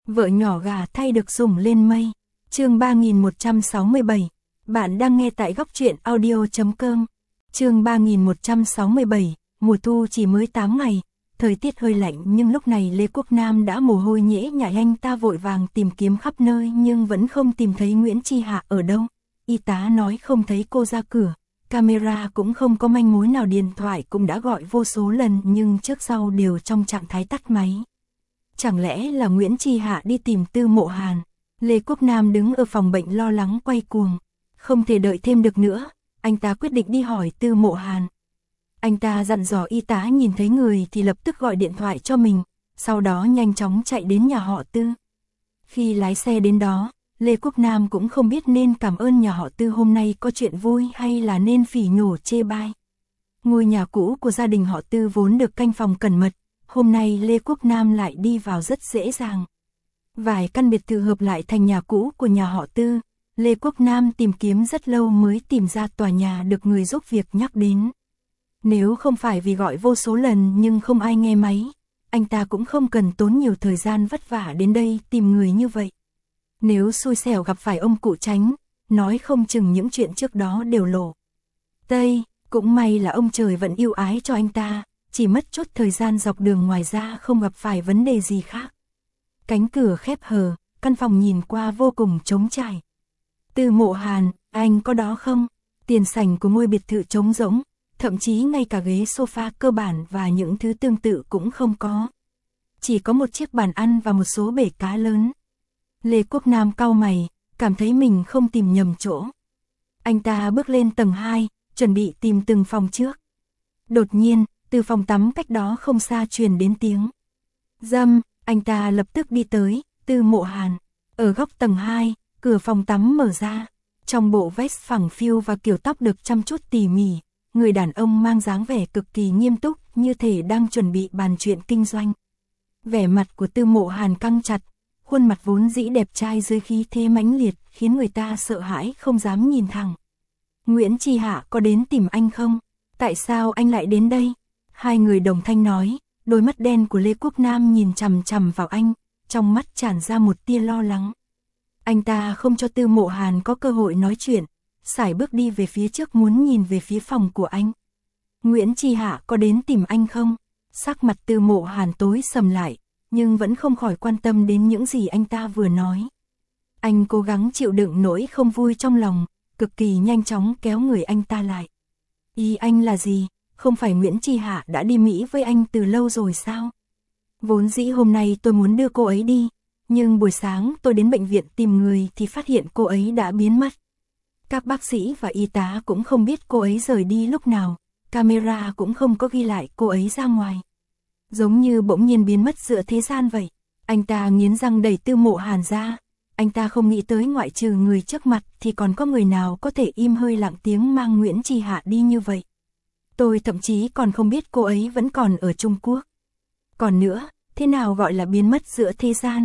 Vợ nhỏ gà thay được sủng lên mây. Chương 3167. Bạn đang nghe tại góc truyện audio.com. Chương 3167. Mùa thu chỉ mới 8 ngày, thời tiết hơi lạnh nhưng lúc này Lê Quốc Nam đã mồ hôi nhễ nhại, anh ta vội vàng tìm kiếm khắp nơi nhưng vẫn không tìm thấy Nguyễn Chi Hạ ở đâu. Y tá nói không thấy cô ra cửa, camera cũng không có manh mối nào, điện thoại cũng đã gọi vô số lần nhưng trước sau đều trong trạng thái tắt máy. Chẳng lẽ là Nguyễn Chi Hạ đi tìm Tư Mộ Hàn? Lê Quốc Nam đứng ở phòng bệnh lo lắng quay cuồng. Không thể đợi thêm được nữa, anh ta quyết định đi hỏi Tư Mộ Hàn. Anh ta dặn dò y tá nhìn thấy người thì lập tức gọi điện thoại cho mình, sau đó nhanh chóng chạy đến nhà họ Tư. Khi lái xe đến đó, Lê Quốc Nam cũng không biết nên cảm ơn nhà họ Tư hôm nay có chuyện vui hay là nên phỉ nhổ chê bai. Ngôi nhà cũ của gia đình họ Tư vốn được canh phòng cẩn mật, hôm nay Lê Quốc Nam lại đi vào rất dễ dàng. Vài căn biệt thự hợp lại thành nhà cũ của nhà họ Tư, Lê Quốc Nam tìm kiếm rất lâu mới tìm ra tòa nhà được người giúp việc nhắc đến. Nếu không phải vì gọi vô số lần nhưng không ai nghe máy, anh ta cũng không cần tốn nhiều thời gian vất vả đến đây tìm người như vậy. Nếu xui xẻo gặp phải ông cụ Tránh, nói không chừng những chuyện trước đó đều lộ. Cũng may là ông trời vẫn yêu ái cho anh ta, chỉ mất chút thời gian dọc đường, ngoài ra không gặp phải vấn đề gì khác. Cánh cửa khép hờ, căn phòng nhìn qua vô cùng trống trải. Tư Mộ Hàn, anh có đó không? Tiền sảnh của ngôi biệt thự trống rỗng, thậm chí ngay cả ghế sofa cơ bản và những thứ tương tự cũng không có. Chỉ có một chiếc bàn ăn và một số bể cá lớn. Lê Quốc Nam cau mày, cảm thấy mình không tìm nhầm chỗ. Anh ta bước lên tầng 2, chuẩn bị tìm từng phòng trước. Đột nhiên, từ phòng tắm cách đó không xa truyền đến tiếng râm, anh ta lập tức đi tới, Tư Mộ Hàn. Ở góc tầng 2, cửa phòng tắm mở ra. Trong bộ vest phẳng phiu và kiểu tóc được chăm chút tỉ mỉ, người đàn ông mang dáng vẻ cực kỳ nghiêm túc, như thể đang chuẩn bị bàn chuyện kinh doanh. Vẻ mặt của Tư Mộ Hàn căng chặt, khuôn mặt vốn dĩ đẹp trai dưới khí thế mãnh liệt, khiến người ta sợ hãi không dám nhìn thẳng. Nguyễn Chi Hạ có đến tìm anh không? Tại sao anh lại đến đây? Hai người đồng thanh nói, đôi mắt đen của Lê Quốc Nam nhìn chằm chằm vào anh, trong mắt tràn ra một tia lo lắng. Anh ta không cho Tư Mộ Hàn có cơ hội nói chuyện, sải bước đi về phía trước muốn nhìn về phía phòng của anh. Nguyễn Chi Hạ có đến tìm anh không? Sắc mặt Tư Mộ Hàn tối sầm lại, nhưng vẫn không khỏi quan tâm đến những gì anh ta vừa nói. Anh cố gắng chịu đựng nỗi không vui trong lòng, cực kỳ nhanh chóng kéo người anh ta lại. Ý anh là gì? Không phải Nguyễn Chi Hạ đã đi Mỹ với anh từ lâu rồi sao? Vốn dĩ hôm nay tôi muốn đưa cô ấy đi, nhưng buổi sáng tôi đến bệnh viện tìm người thì phát hiện cô ấy đã biến mất. Các bác sĩ và y tá cũng không biết cô ấy rời đi lúc nào, camera cũng không có ghi lại cô ấy ra ngoài. Giống như bỗng nhiên biến mất giữa thế gian vậy. Anh ta nghiến răng đẩy Tư Mộ Hàn ra. Anh ta không nghĩ tới ngoại trừ người trước mặt thì còn có người nào có thể im hơi lặng tiếng mang Nguyễn Chi Hạ đi như vậy. Tôi thậm chí còn không biết cô ấy vẫn còn ở Trung Quốc. Còn nữa, thế nào gọi là biến mất giữa thế gian?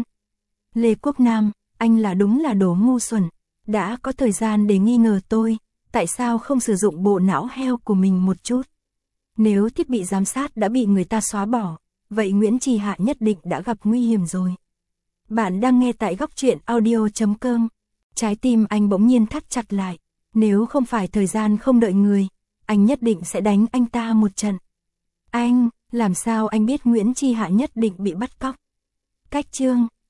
Lê Quốc Nam, anh đúng là đồ ngu xuẩn. Đã có thời gian để nghi ngờ tôi, tại sao không sử dụng bộ não heo của mình một chút? Nếu thiết bị giám sát đã bị người ta xóa bỏ, vậy Nguyễn Chi Hạ nhất định đã gặp nguy hiểm rồi. Bạn đang nghe tại góc truyện audio.com. Trái tim anh bỗng nhiên thắt chặt lại. Nếu không phải thời gian không đợi người, anh nhất định sẽ đánh anh ta một trận. Anh, làm sao anh biết Nguyễn Chi Hạ nhất định bị bắt cóc? Cách chương